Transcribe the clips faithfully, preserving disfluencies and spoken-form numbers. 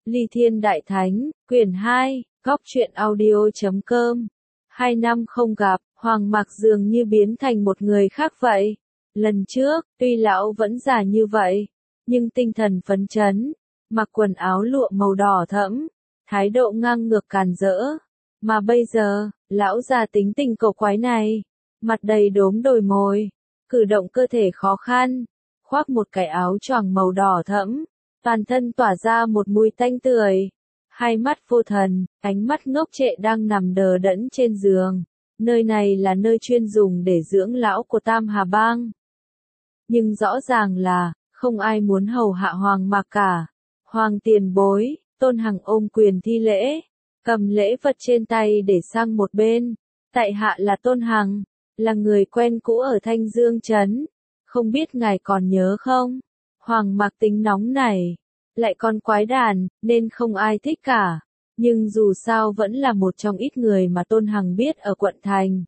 Ly Thiên Đại Thánh, quyển hai, góc truyện audio chấm com. Hai năm không gặp, Hoàng Mạc dường như biến thành một người khác vậy. Lần trước, tuy lão vẫn già như vậy, nhưng tinh thần phấn chấn, mặc quần áo lụa màu đỏ thẫm, thái độ ngang ngược càn rỡ. Mà bây giờ, lão già tính tình cổ quái này, mặt đầy đốm đồi mồi, cử động cơ thể khó khăn, khoác một cái áo choàng màu đỏ thẫm, toàn thân tỏa ra một mùi tanh tưởi. Hai mắt vô thần, ánh mắt ngốc trệ đang nằm đờ đẫn trên giường. Nơi này là nơi chuyên dùng để dưỡng lão của Tam Hà Bang. Nhưng rõ ràng là, không ai muốn hầu hạ Hoàng Mạc cả. Hoàng tiền bối, Tôn Hằng ôm quyền thi lễ, cầm lễ vật trên tay để sang một bên. Tại hạ là Tôn Hằng, là người quen cũ ở Thanh Dương Trấn. Không biết ngài còn nhớ không? Hoàng Mạc tính nóng này, lại còn quái đản, nên không ai thích cả. Nhưng dù sao vẫn là một trong ít người mà Tôn Hằng biết ở quận thành.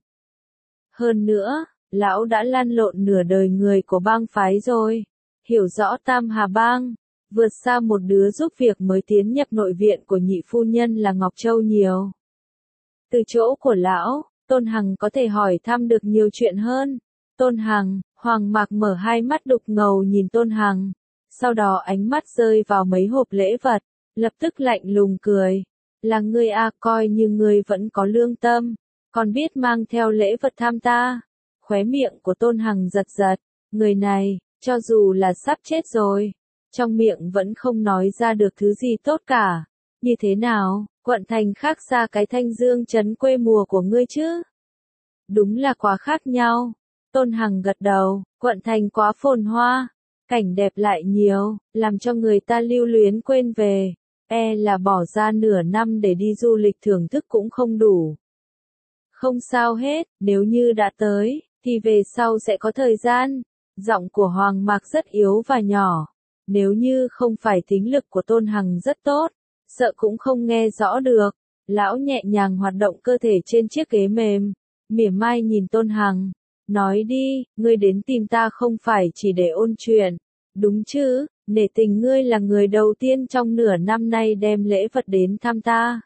Hơn nữa, lão đã lăn lộn nửa đời người của bang phái rồi. Hiểu rõ Tam Hà Bang, vượt xa một đứa giúp việc mới tiến nhập nội viện của nhị phu nhân là Ngọc Châu nhiều. Từ chỗ của lão, Tôn Hằng có thể hỏi thăm được nhiều chuyện hơn. Tôn Hằng, Hoàng Mạc mở hai mắt đục ngầu nhìn Tôn Hằng. Sau đó ánh mắt rơi vào mấy hộp lễ vật, lập tức lạnh lùng cười. Là ngươi à, coi như ngươi vẫn có lương tâm, còn biết mang theo lễ vật thăm ta. Khóe miệng của Tôn Hằng giật giật, người này, cho dù là sắp chết rồi, trong miệng vẫn không nói ra được thứ gì tốt cả. Như thế nào, quận thành khác xa cái Thanh Dương Trấn quê mùa của ngươi chứ? Đúng là quá khác nhau. Tôn Hằng gật đầu, quận thành quá phồn hoa, cảnh đẹp lại nhiều, làm cho người ta lưu luyến quên về. E là bỏ ra nửa năm để đi du lịch thưởng thức cũng không đủ. Không sao hết, nếu như đã tới, thì về sau sẽ có thời gian. Giọng của Hoàng Mạc rất yếu và nhỏ. Nếu như không phải thính lực của Tôn Hằng rất tốt, sợ cũng không nghe rõ được. Lão nhẹ nhàng hoạt động cơ thể trên chiếc ghế mềm, mỉa mai nhìn Tôn Hằng. Nói đi, ngươi đến tìm ta không phải chỉ để ôn chuyện, đúng chứ? Nể tình ngươi là người đầu tiên trong nửa năm nay đem lễ vật đến thăm ta.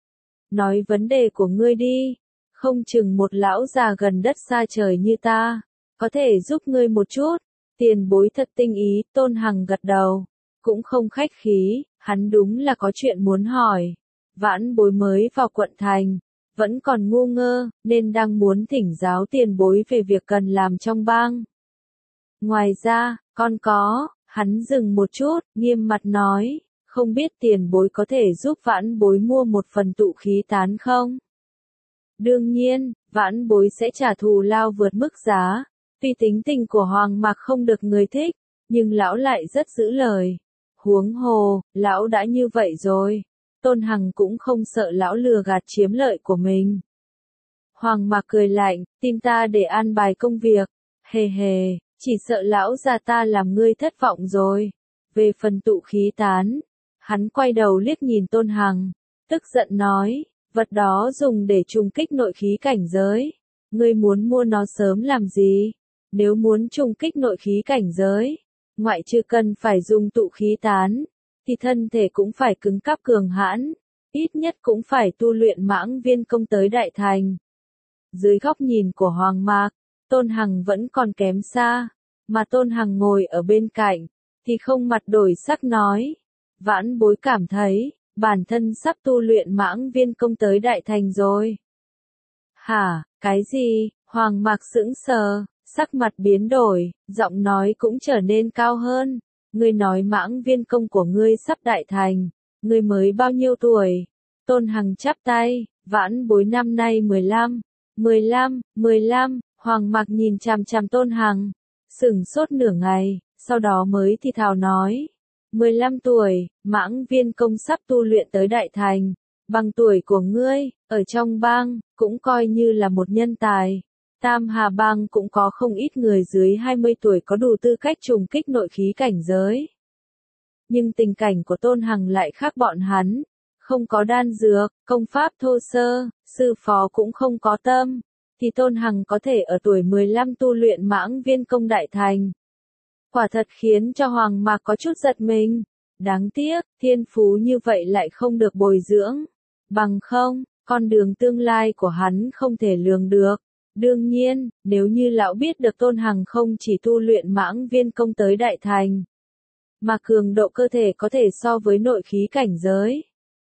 Nói vấn đề của ngươi đi, không chừng một lão già gần đất xa trời như ta, có thể giúp ngươi một chút. Tiền bối thật tinh ý, Tôn Hằng gật đầu, cũng không khách khí, hắn đúng là có chuyện muốn hỏi. Vãn bối mới vào quận thành, vẫn còn ngu ngơ, nên đang muốn thỉnh giáo tiền bối về việc cần làm trong bang. Ngoài ra, còn có... Hắn dừng một chút, nghiêm mặt nói, không biết tiền bối có thể giúp vãn bối mua một phần tụ khí tán không? Đương nhiên, vãn bối sẽ trả thù lao vượt mức giá. Tuy tính tình của Hoàng Mạc không được người thích, nhưng lão lại rất giữ lời. Huống hồ, lão đã như vậy rồi. Tôn Hằng cũng không sợ lão lừa gạt chiếm lợi của mình. Hoàng Mạc cười lạnh, tin ta để an bài công việc. Hề hề. Chỉ sợ lão già ta làm ngươi thất vọng rồi. Về phần tụ khí tán, hắn quay đầu liếc nhìn Tôn Hằng, tức giận nói, vật đó dùng để trùng kích nội khí cảnh giới. Ngươi muốn mua nó sớm làm gì? Nếu muốn trùng kích nội khí cảnh giới, ngoại trừ cần phải dùng tụ khí tán, thì thân thể cũng phải cứng cáp cường hãn, ít nhất cũng phải tu luyện mãng viên công tới đại thành. Dưới góc nhìn của Hoàng Mạc, Tôn Hằng vẫn còn kém xa, mà Tôn Hằng ngồi ở bên cạnh, thì không mặt đổi sắc nói. Vãn bối cảm thấy, bản thân sắp tu luyện mãng viên công tới đại thành rồi. Hả, cái gì? Hoàng Mạc sững sờ, sắc mặt biến đổi, giọng nói cũng trở nên cao hơn. Ngươi nói mãng viên công của ngươi sắp đại thành, ngươi mới bao nhiêu tuổi? Tôn Hằng chắp tay, vãn bối năm nay mười lăm, mười lăm, mười lăm. Hoàng Mạc nhìn chằm chằm Tôn Hằng, sửng sốt nửa ngày, sau đó mới thì thào nói, mười lăm tuổi, mãng viên công sắp tu luyện tới đại thành, bằng tuổi của ngươi, ở trong bang, cũng coi như là một nhân tài. Tam Hà Bang cũng có không ít người dưới hai mươi tuổi có đủ tư cách trùng kích nội khí cảnh giới. Nhưng tình cảnh của Tôn Hằng lại khác bọn hắn, không có đan dược, công pháp thô sơ, sư phó cũng không có tâm. Thì Tôn Hằng có thể ở tuổi mười lăm tu luyện mãng viên công đại thành. Quả thật khiến cho Hoàng Mạc có chút giật mình. Đáng tiếc, thiên phú như vậy lại không được bồi dưỡng. Bằng không, con đường tương lai của hắn không thể lường được. Đương nhiên, nếu như lão biết được Tôn Hằng không chỉ tu luyện mãng viên công tới đại thành, mà cường độ cơ thể có thể so với nội khí cảnh giới.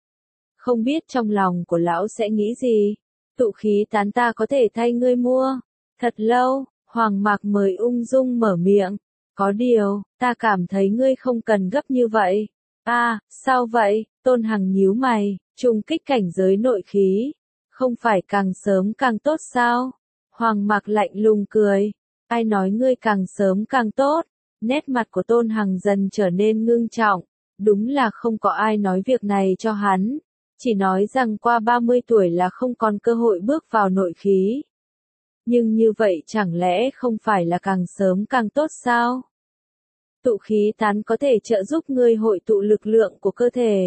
Không biết trong lòng của lão sẽ nghĩ gì? Tụ khí tán ta có thể thay ngươi mua. Thật lâu, Hoàng Mạc mới ung dung mở miệng. Có điều, ta cảm thấy ngươi không cần gấp như vậy. À, sao vậy? Tôn Hằng nhíu mày, trùng kích cảnh giới nội khí. Không phải càng sớm càng tốt sao? Hoàng Mạc lạnh lùng cười. Ai nói ngươi càng sớm càng tốt? Nét mặt của Tôn Hằng dần trở nên ngưng trọng. Đúng là không có ai nói việc này cho hắn. Chỉ nói rằng qua ba mươi tuổi là không còn cơ hội bước vào nội khí. Nhưng như vậy chẳng lẽ không phải là càng sớm càng tốt sao? Tụ khí tán có thể trợ giúp ngươi hội tụ lực lượng của cơ thể.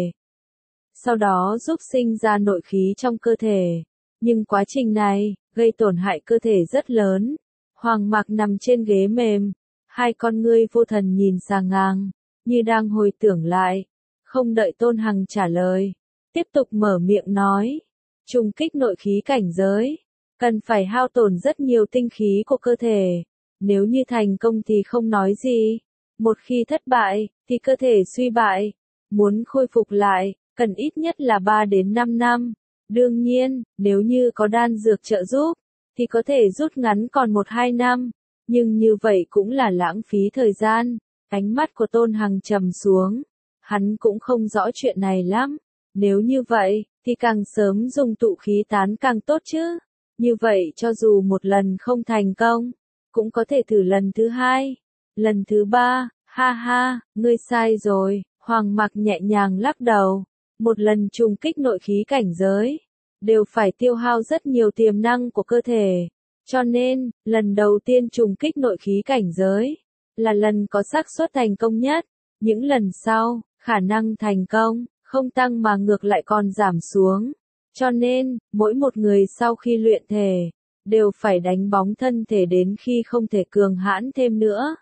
Sau đó giúp sinh ra nội khí trong cơ thể. Nhưng quá trình này, gây tổn hại cơ thể rất lớn. Hoàng Mạc nằm trên ghế mềm. Hai con ngươi vô thần nhìn sang ngang, như đang hồi tưởng lại. Không đợi Tôn Hằng trả lời. Tiếp tục mở miệng nói. Trùng kích nội khí cảnh giới. Cần phải hao tổn rất nhiều tinh khí của cơ thể. Nếu như thành công thì không nói gì. Một khi thất bại, thì cơ thể suy bại. Muốn khôi phục lại, cần ít nhất là ba đến năm năm. Đương nhiên, nếu như có đan dược trợ giúp, thì có thể rút ngắn còn một hai năm. Nhưng như vậy cũng là lãng phí thời gian. Ánh mắt của Tôn Hằng trầm xuống. Hắn cũng không rõ chuyện này lắm. Nếu như vậy, thì càng sớm dùng tụ khí tán càng tốt chứ. Như vậy cho dù một lần không thành công, cũng có thể thử lần thứ hai, lần thứ ba, ha ha, ngươi sai rồi. Hoàng Mạc nhẹ nhàng lắc đầu. Một lần trùng kích nội khí cảnh giới, đều phải tiêu hao rất nhiều tiềm năng của cơ thể. Cho nên, lần đầu tiên trùng kích nội khí cảnh giới, là lần có xác suất thành công nhất. Những lần sau, khả năng thành công, không tăng mà ngược lại còn giảm xuống. Cho nên, mỗi một người sau khi luyện thể, đều phải đánh bóng thân thể đến khi không thể cường hãn thêm nữa,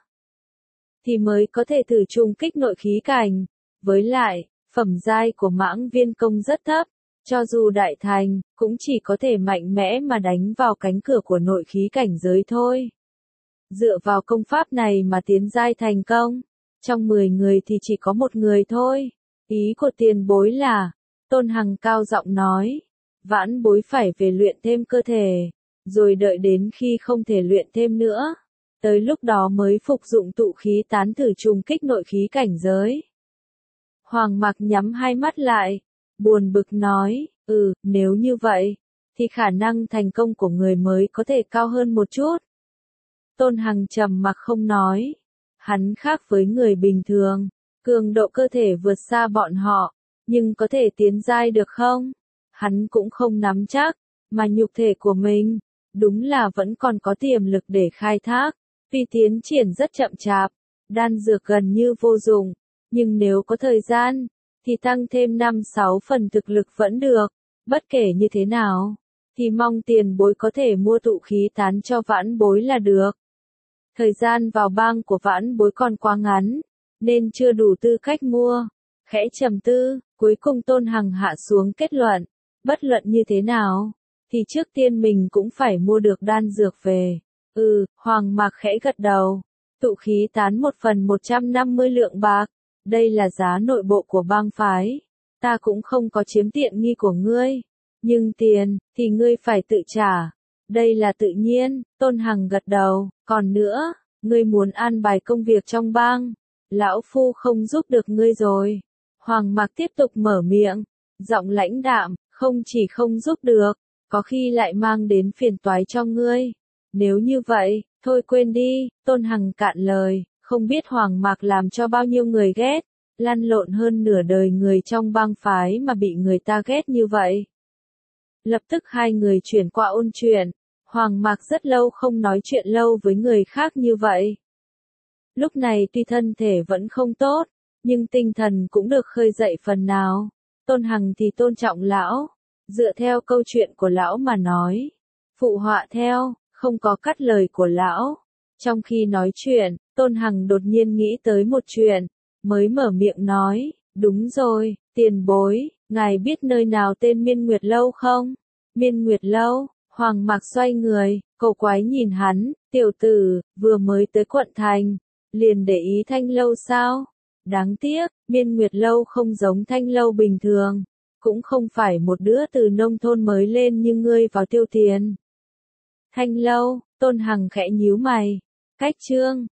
thì mới có thể thử trùng kích nội khí cảnh. Với lại, phẩm giai của mãng viên công rất thấp, cho dù đại thành, cũng chỉ có thể mạnh mẽ mà đánh vào cánh cửa của nội khí cảnh giới thôi. Dựa vào công pháp này mà tiến giai thành công, trong mười người thì chỉ có một người thôi. Ý của tiền bối là, Tôn Hằng cao giọng nói, vãn bối phải về luyện thêm cơ thể, rồi đợi đến khi không thể luyện thêm nữa. Tới lúc đó mới phục dụng tụ khí tán thử trùng kích nội khí cảnh giới. Hoàng Mạc nhắm hai mắt lại, buồn bực nói, ừ, nếu như vậy, thì khả năng thành công của người mới có thể cao hơn một chút. Tôn Hằng trầm mặc không nói. Hắn khác với người bình thường, cường độ cơ thể vượt xa bọn họ, nhưng có thể tiến giai được không? Hắn cũng không nắm chắc, mà nhục thể của mình, đúng là vẫn còn có tiềm lực để khai thác. Tuy tiến triển rất chậm chạp, đan dược gần như vô dụng, nhưng nếu có thời gian, thì tăng thêm năm sáu phần thực lực vẫn được. Bất kể như thế nào, thì mong tiền bối có thể mua tụ khí tán cho vãn bối là được. Thời gian vào bang của vãn bối còn quá ngắn, nên chưa đủ tư cách mua. Khẽ trầm tư, cuối cùng Tôn Hằng hạ xuống kết luận. Bất luận như thế nào, thì trước tiên mình cũng phải mua được đan dược về. Ừ, Hoàng Mạc khẽ gật đầu. Tụ khí tán một phần một trăm năm mươi lượng bạc. Đây là giá nội bộ của bang phái. Ta cũng không có chiếm tiện nghi của ngươi. Nhưng tiền, thì ngươi phải tự trả. Đây là tự nhiên. Tôn Hằng gật đầu. Còn nữa, ngươi muốn an bài công việc trong bang. Lão Phu không giúp được ngươi rồi. Hoàng Mạc tiếp tục mở miệng. Giọng lãnh đạm, không chỉ không giúp được, có khi lại mang đến phiền toái cho ngươi. Nếu như vậy, thôi quên đi. Tôn Hằng cạn lời. Không biết Hoàng Mạc làm cho bao nhiêu người ghét, lăn lộn hơn nửa đời người trong bang phái mà bị người ta ghét như vậy. Lập tức hai người chuyển qua ôn chuyện. Hoàng Mạc rất lâu không nói chuyện lâu với người khác như vậy. Lúc này tuy thân thể vẫn không tốt, nhưng tinh thần cũng được khơi dậy phần nào. Tôn Hằng thì tôn trọng lão, dựa theo câu chuyện của lão mà nói. Phụ họa theo, không có cắt lời của lão. Trong khi nói chuyện, Tôn Hằng đột nhiên nghĩ tới một chuyện. mới mở miệng nói, đúng rồi, tiền bối, ngài biết nơi nào tên Miên Nguyệt Lâu không? Miên Nguyệt Lâu, Hoàng Mạc xoay người, cổ quái nhìn hắn, tiểu tử, vừa mới tới quận thành, liền để ý Thanh Lâu sao? Đáng tiếc, Miên Nguyệt Lâu không giống Thanh Lâu bình thường, cũng không phải một đứa từ nông thôn mới lên như ngươi vào tiêu tiền. Thanh Lâu, Tôn Hằng khẽ nhíu mày, cách chương